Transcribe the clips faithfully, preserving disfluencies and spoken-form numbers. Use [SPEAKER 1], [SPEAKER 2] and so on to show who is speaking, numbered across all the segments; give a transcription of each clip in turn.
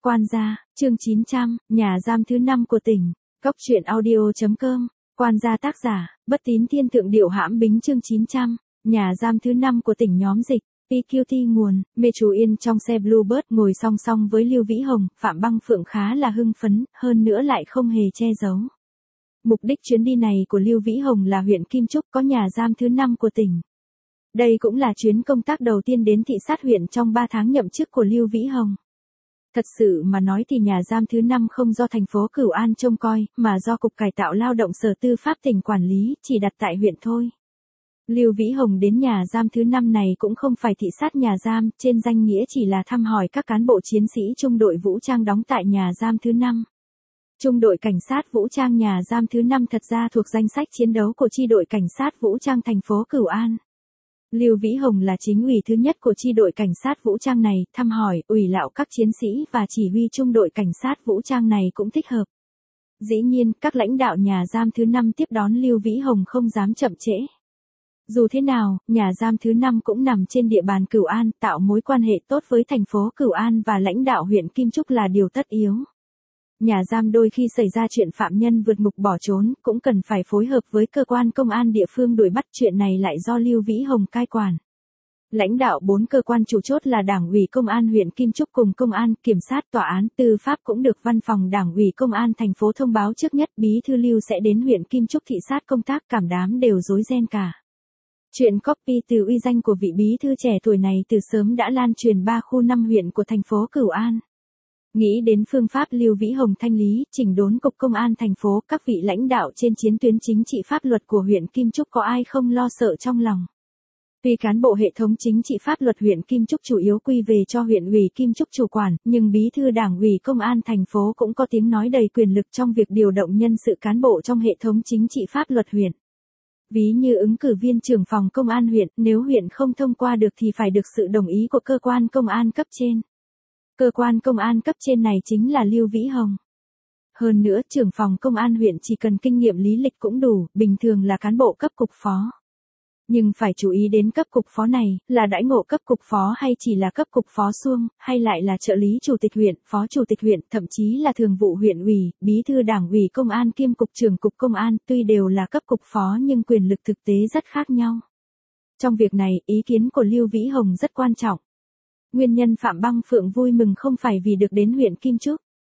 [SPEAKER 1] Quan gia, chương chín trăm, nhà giam thứ năm của tỉnh. Cốc truyện audio chấm com. Quan gia tác giả, Bất Tín Thiên Thượng Điệu Hãm Bính chương chín trăm, nhà giam thứ năm của tỉnh nhóm dịch. pê quy tê nguồn, Mê Chú Yên trong xe Bluebird ngồi song song với Lưu Vĩ Hồng, Phạm Băng Phượng khá là hưng phấn, hơn nữa lại không hề che giấu. Mục đích chuyến đi này của Lưu Vĩ Hồng là huyện Kim Trúc có nhà giam thứ năm của tỉnh. Đây cũng là chuyến công tác đầu tiên đến thị sát huyện trong ba tháng nhậm chức của Lưu Vĩ Hồng. Thật sự mà nói thì nhà giam thứ năm không do thành phố Cửu An trông coi, mà do Cục Cải tạo Lao động Sở Tư pháp tỉnh quản lý, chỉ đặt tại huyện thôi. Lưu Vĩ Hồng đến nhà giam thứ năm này cũng không phải thị sát nhà giam, trên danh nghĩa chỉ là thăm hỏi các cán bộ chiến sĩ trung đội vũ trang đóng tại nhà giam thứ năm. Trung đội cảnh sát vũ trang nhà giam thứ năm thật ra thuộc danh sách chiến đấu của chi đội cảnh sát vũ trang thành phố Cửu An. Lưu Vĩ Hồng là chính ủy thứ nhất của chi đội cảnh sát vũ trang này, thăm hỏi, ủy lạo các chiến sĩ và chỉ huy trung đội cảnh sát vũ trang này cũng thích hợp. Dĩ nhiên, các lãnh đạo nhà giam thứ năm tiếp đón Lưu Vĩ Hồng không dám chậm trễ. Dù thế nào, nhà giam thứ năm cũng nằm trên địa bàn Cửu An, tạo mối quan hệ tốt với thành phố Cửu An và lãnh đạo huyện Kim Trúc là điều tất yếu. Nhà giam đôi khi xảy ra chuyện phạm nhân vượt ngục bỏ trốn, cũng cần phải phối hợp với cơ quan công an địa phương đuổi bắt, chuyện này lại do Lưu Vĩ Hồng cai quản. Lãnh đạo bốn cơ quan chủ chốt là Đảng ủy Công an huyện Kim Trúc cùng Công an, Kiểm sát, Tòa án, Tư pháp cũng được Văn phòng Đảng ủy Công an thành phố thông báo trước nhất Bí thư Lưu sẽ đến huyện Kim Trúc thị sát công tác, cảm đám đều rối ren cả. Chuyện copy từ uy danh của vị bí thư trẻ tuổi này từ sớm đã lan truyền ba khu năm huyện của thành phố Cửu An. Nghĩ đến phương pháp Lưu Vĩ Hồng thanh lý, chỉnh đốn Cục Công an thành phố, các vị lãnh đạo trên chiến tuyến chính trị pháp luật của huyện Kim Trúc có ai không lo sợ trong lòng. Tuy cán bộ hệ thống chính trị pháp luật huyện Kim Trúc chủ yếu quy về cho huyện ủy Kim Trúc chủ quản, nhưng bí thư Đảng ủy Công an thành phố cũng có tiếng nói đầy quyền lực trong việc điều động nhân sự cán bộ trong hệ thống chính trị pháp luật huyện. Ví như ứng cử viên trưởng phòng công an huyện, nếu huyện không thông qua được thì phải được sự đồng ý của cơ quan công an cấp trên. Cơ quan công an cấp trên này chính là Lưu Vĩ Hồng. Hơn nữa, trưởng phòng công an huyện chỉ cần kinh nghiệm lý lịch cũng đủ, bình thường là cán bộ cấp cục phó. Nhưng phải chú ý đến cấp cục phó này, là đãi ngộ cấp cục phó hay chỉ là cấp cục phó suông, hay lại là trợ lý chủ tịch huyện, phó chủ tịch huyện, thậm chí là thường vụ huyện ủy, bí thư Đảng ủy Công an kiêm cục trưởng cục công an, tuy đều là cấp cục phó nhưng quyền lực thực tế rất khác nhau. Trong việc này, ý kiến của Lưu Vĩ Hồng rất quan trọng. Nguyên nhân Phạm Băng Phượng vui mừng không phải vì được đến huyện Kim Trúc.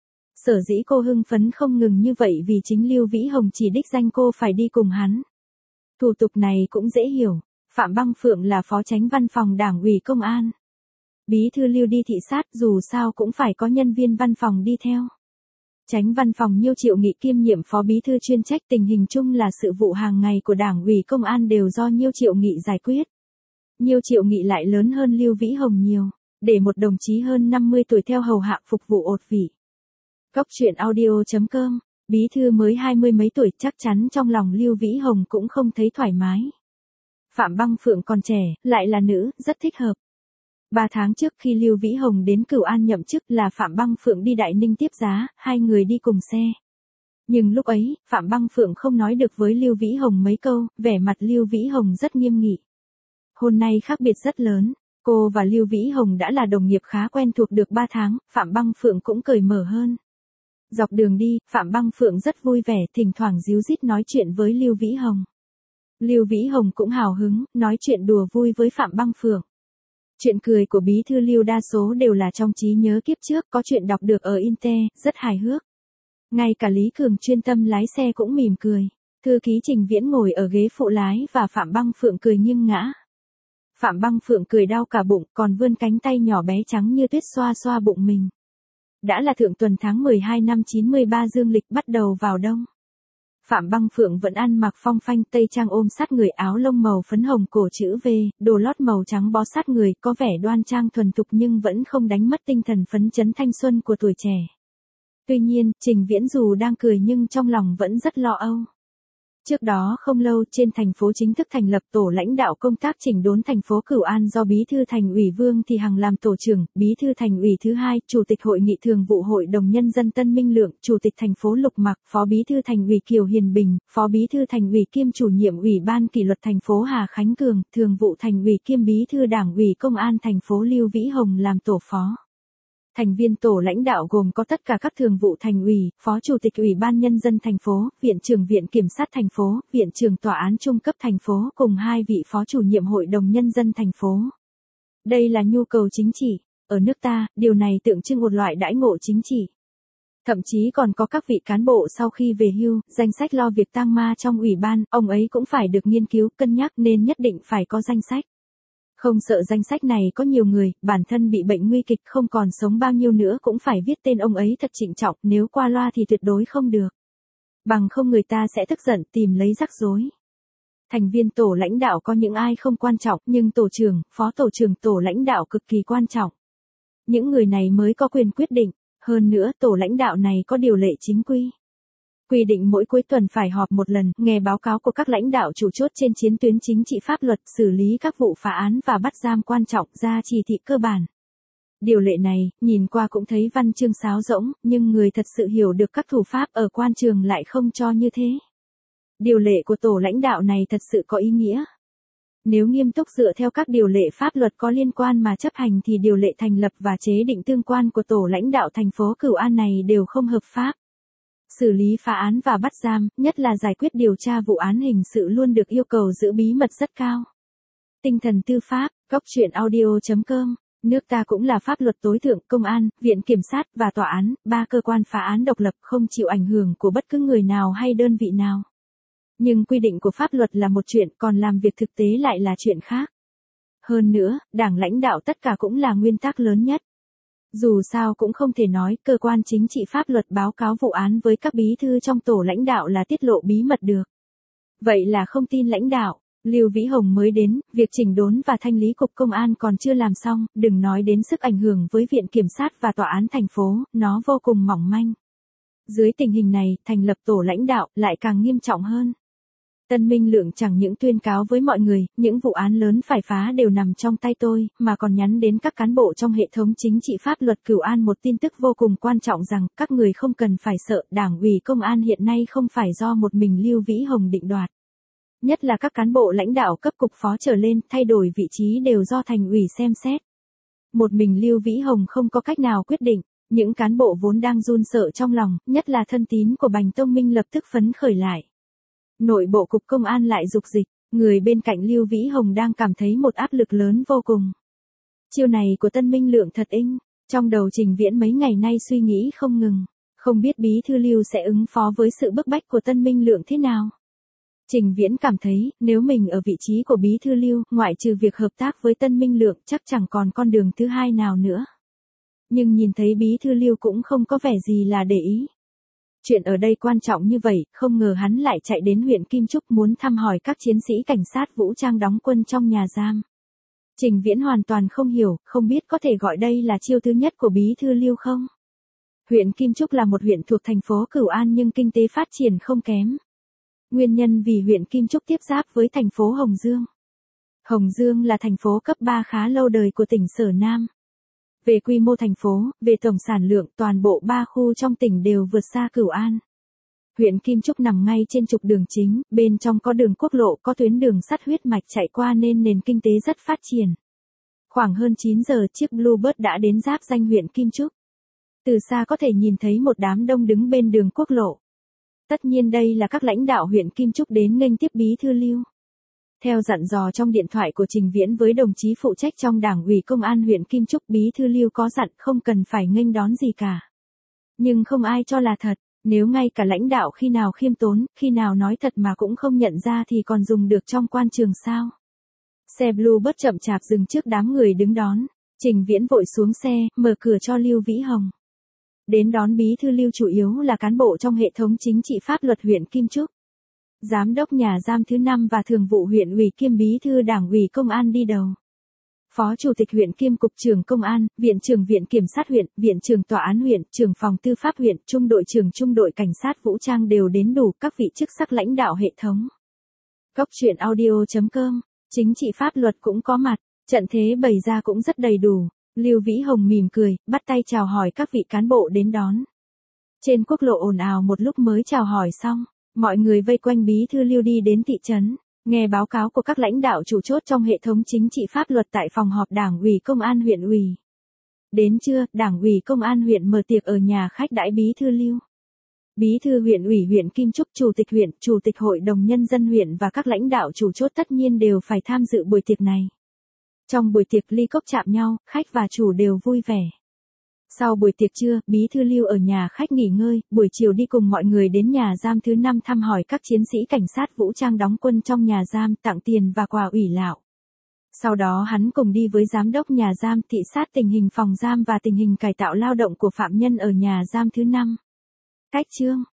[SPEAKER 1] Sở dĩ cô hưng phấn không ngừng như vậy vì chính Lưu Vĩ Hồng chỉ đích danh cô phải đi cùng hắn. Thủ tục này cũng dễ hiểu, Phạm Băng Phượng là phó chánh văn phòng Đảng ủy Công an. Bí thư Lưu đi thị sát dù sao cũng phải có nhân viên văn phòng đi theo. Chánh văn phòng Nhiêu Triệu Nghị kiêm nhiệm phó bí thư chuyên trách, tình hình chung là sự vụ hàng ngày của Đảng ủy Công an đều do Nhiêu Triệu Nghị giải quyết. Nhiêu Triệu Nghị lại lớn hơn Lưu Vĩ Hồng nhiều, để một đồng chí hơn năm mươi tuổi theo hầu hạ phục vụ ột vị. Cốc truyện audio chấm com. Bí thư mới hai mươi mấy tuổi, chắc chắn trong lòng Lưu Vĩ Hồng cũng không thấy thoải mái. Phạm Băng Phượng còn trẻ, lại là nữ, rất thích hợp. Ba tháng trước khi Lưu Vĩ Hồng đến Cửu An nhậm chức là Phạm Băng Phượng đi Đại Ninh tiếp giá, hai người đi cùng xe. Nhưng lúc ấy, Phạm Băng Phượng không nói được với Lưu Vĩ Hồng mấy câu, vẻ mặt Lưu Vĩ Hồng rất nghiêm nghị. Hôm nay khác biệt rất lớn, cô và Lưu Vĩ Hồng đã là đồng nghiệp khá quen thuộc được ba tháng, Phạm Băng Phượng cũng cởi mở hơn. Dọc đường đi, Phạm Băng Phượng rất vui vẻ, thỉnh thoảng díu dít nói chuyện với Lưu Vĩ Hồng. Lưu Vĩ Hồng cũng hào hứng, nói chuyện đùa vui với Phạm Băng Phượng. Chuyện cười của bí thư Lưu đa số đều là trong trí nhớ kiếp trước, có chuyện đọc được ở Inte, rất hài hước. Ngay cả Lý Cường chuyên tâm lái xe cũng mỉm cười. Thư ký Trình Viễn ngồi ở ghế phụ lái và Phạm Băng Phượng cười nghiêng ngã. Phạm Băng Phượng cười đau cả bụng, còn vươn cánh tay nhỏ bé trắng như tuyết xoa xoa bụng mình. Đã là thượng tuần tháng mười hai năm chín mươi ba dương lịch, bắt đầu vào đông. Phạm Băng Phượng vẫn ăn mặc phong phanh, tây trang ôm sát người, áo lông màu phấn hồng cổ chữ V, đồ lót màu trắng bó sát người, có vẻ đoan trang thuần thục nhưng vẫn không đánh mất tinh thần phấn chấn thanh xuân của tuổi trẻ. Tuy nhiên, Trình Viễn dù đang cười nhưng trong lòng vẫn rất lo âu. Trước đó không lâu, trên thành phố chính thức thành lập tổ lãnh đạo công tác chỉnh đốn thành phố Cửu An do Bí thư Thành ủy Vương Thị Hằng làm tổ trưởng, Bí thư Thành ủy thứ hai, Chủ tịch Hội nghị Thường vụ Hội đồng Nhân dân Tân Minh Lượng, Chủ tịch thành phố Lục Mặc, Phó Bí thư Thành ủy Kiều Hiền Bình, Phó Bí thư Thành ủy kiêm Chủ nhiệm Ủy ban Kỷ luật thành phố Hà Khánh Cường, Thường vụ Thành ủy kiêm Bí thư Đảng ủy Công an thành phố Lưu Vĩ Hồng làm tổ phó. Thành viên tổ lãnh đạo gồm có tất cả các thường vụ thành ủy, phó chủ tịch ủy ban nhân dân thành phố, viện trưởng viện kiểm sát thành phố, viện trưởng tòa án trung cấp thành phố cùng hai vị phó chủ nhiệm hội đồng nhân dân thành phố. Đây là nhu cầu chính trị. Ở nước ta, điều này tượng trưng một loại đãi ngộ chính trị. Thậm chí còn có các vị cán bộ sau khi về hưu, danh sách lo việc tang ma trong ủy ban, ông ấy cũng phải được nghiên cứu, cân nhắc nên nhất định phải có danh sách. Không sợ danh sách này có nhiều người, bản thân bị bệnh nguy kịch không còn sống bao nhiêu nữa cũng phải viết tên ông ấy thật trịnh trọng, nếu qua loa thì tuyệt đối không được. Bằng không người ta sẽ tức giận tìm lấy rắc rối. Thành viên tổ lãnh đạo có những ai không quan trọng, nhưng tổ trưởng, phó tổ trưởng tổ lãnh đạo cực kỳ quan trọng. Những người này mới có quyền quyết định, hơn nữa tổ lãnh đạo này có điều lệ chính quy. Quy định mỗi cuối tuần phải họp một lần, nghe báo cáo của các lãnh đạo chủ chốt trên chiến tuyến chính trị pháp luật, xử lý các vụ phá án và bắt giam quan trọng, ra chỉ thị cơ bản. Điều lệ này, nhìn qua cũng thấy văn chương sáo rỗng, nhưng người thật sự hiểu được các thủ pháp ở quan trường lại không cho như thế. Điều lệ của tổ lãnh đạo này thật sự có ý nghĩa. Nếu nghiêm túc dựa theo các điều lệ pháp luật có liên quan mà chấp hành thì điều lệ thành lập và chế định tương quan của tổ lãnh đạo thành phố Cửu An này đều không hợp pháp. Xử lý phá án và bắt giam, nhất là giải quyết điều tra vụ án hình sự luôn được yêu cầu giữ bí mật rất cao. Tinh thần tư pháp, góc truyện audio chấm com. Nước ta cũng là pháp luật tối thượng, công an, viện kiểm sát và tòa án, ba cơ quan phá án độc lập không chịu ảnh hưởng của bất cứ người nào hay đơn vị nào. Nhưng quy định của pháp luật là một chuyện, còn làm việc thực tế lại là chuyện khác. Hơn nữa, đảng lãnh đạo tất cả cũng là nguyên tắc lớn nhất. Dù sao cũng không thể nói cơ quan chính trị pháp luật báo cáo vụ án với các bí thư trong tổ lãnh đạo là tiết lộ bí mật được. Vậy là không tin lãnh đạo. Lưu Vĩ Hồng mới đến, việc chỉnh đốn và thanh lý cục công an còn chưa làm xong, đừng nói đến sức ảnh hưởng với viện kiểm sát và tòa án thành phố, nó vô cùng mỏng manh. Dưới tình hình này, thành lập tổ lãnh đạo lại càng nghiêm trọng hơn. Tân Minh Lượng chẳng những tuyên cáo với mọi người, những vụ án lớn phải phá đều nằm trong tay tôi, mà còn nhắn đến các cán bộ trong hệ thống chính trị pháp luật Cửu An một tin tức vô cùng quan trọng rằng, các người không cần phải sợ, đảng ủy công an hiện nay không phải do một mình Lưu Vĩ Hồng định đoạt. Nhất là các cán bộ lãnh đạo cấp cục phó trở lên, thay đổi vị trí đều do thành ủy xem xét. Một mình Lưu Vĩ Hồng không có cách nào quyết định, những cán bộ vốn đang run sợ trong lòng, nhất là thân tín của Bành Tông Minh lập tức phấn khởi lại. Nội bộ cục công an lại dục dịch, người bên cạnh Lưu Vĩ Hồng đang cảm thấy một áp lực lớn vô cùng. Chiêu này của Tân Minh Lượng thật inh, trong đầu Trình Viễn mấy ngày nay suy nghĩ không ngừng, không biết bí thư Lưu sẽ ứng phó với sự bức bách của Tân Minh Lượng thế nào. Trình Viễn cảm thấy, nếu mình ở vị trí của bí thư Lưu, ngoại trừ việc hợp tác với Tân Minh Lượng chắc chẳng còn con đường thứ hai nào nữa. Nhưng nhìn thấy bí thư Lưu cũng không có vẻ gì là để ý. Chuyện ở đây quan trọng như vậy, không ngờ hắn lại chạy đến huyện Kim Trúc muốn thăm hỏi các chiến sĩ cảnh sát vũ trang đóng quân trong nhà giam. Trình Viễn hoàn toàn không hiểu, không biết có thể gọi đây là chiêu thứ nhất của bí thư Lưu không? Huyện Kim Trúc là một huyện thuộc thành phố Cửu An nhưng kinh tế phát triển không kém. Nguyên nhân vì huyện Kim Trúc tiếp giáp với thành phố Hồng Dương. Hồng Dương là thành phố cấp ba khá lâu đời của tỉnh Sở Nam. Về quy mô thành phố, về tổng sản lượng, toàn bộ ba khu trong tỉnh đều vượt xa Cửu An. Huyện Kim Trúc nằm ngay trên trục đường chính, bên trong có đường quốc lộ, có tuyến đường sắt huyết mạch chạy qua nên nền kinh tế rất phát triển. Khoảng hơn chín giờ chiếc Bluebird đã đến giáp danh huyện Kim Trúc. Từ xa có thể nhìn thấy một đám đông đứng bên đường quốc lộ. Tất nhiên đây là các lãnh đạo huyện Kim Trúc đến nghênh tiếp bí thư Lưu. Theo dặn dò trong điện thoại của Trình Viễn với đồng chí phụ trách trong đảng ủy công an huyện Kim Trúc, bí thư Lưu có dặn không cần phải nghênh đón gì cả. Nhưng không ai cho là thật, nếu ngay cả lãnh đạo khi nào khiêm tốn, khi nào nói thật mà cũng không nhận ra thì còn dùng được trong quan trường sao. Xe Bluebird chậm chạp dừng trước đám người đứng đón, Trình Viễn vội xuống xe, mở cửa cho Lưu Vĩ Hồng. Đến đón bí thư Lưu chủ yếu là cán bộ trong hệ thống chính trị pháp luật huyện Kim Trúc. Giám đốc nhà giam thứ năm và thường vụ huyện ủy kiêm bí thư đảng ủy công an đi đầu. Phó chủ tịch huyện kiêm cục trưởng công an, viện trưởng viện kiểm sát huyện, viện trưởng tòa án huyện, trưởng phòng tư pháp huyện, trung đội trưởng trung đội cảnh sát vũ trang đều đến đủ, các vị chức sắc lãnh đạo hệ thống. Góc truyện audio chấm com, chính trị pháp luật cũng có mặt, trận thế bày ra cũng rất đầy đủ. Lưu Vĩ Hồng mỉm cười, bắt tay chào hỏi các vị cán bộ đến đón. Trên quốc lộ ồn ào một lúc mới chào hỏi xong, mọi người vây quanh bí thư Lưu đi đến thị trấn, nghe báo cáo của các lãnh đạo chủ chốt trong hệ thống chính trị pháp luật tại phòng họp đảng ủy công an huyện ủy. Đến trưa, Đảng ủy Công an huyện mở tiệc ở nhà khách đãi Bí thư Lưu. Bí thư huyện ủy huyện Kim Trúc, Chủ tịch huyện, Chủ tịch Hội đồng Nhân dân huyện và các lãnh đạo chủ chốt tất nhiên đều phải tham dự buổi tiệc này. Trong buổi tiệc ly cốc chạm nhau, khách và chủ đều vui vẻ. Sau buổi tiệc trưa, Bí thư Lưu ở nhà khách nghỉ ngơi, buổi chiều đi cùng mọi người đến nhà giam thứ năm thăm hỏi các chiến sĩ cảnh sát vũ trang đóng quân trong nhà giam, tặng tiền và quà ủy lạo. Sau đó hắn cùng đi với giám đốc nhà giam thị sát tình hình phòng giam và tình hình cải tạo lao động của phạm nhân ở nhà giam thứ năm. Cách chương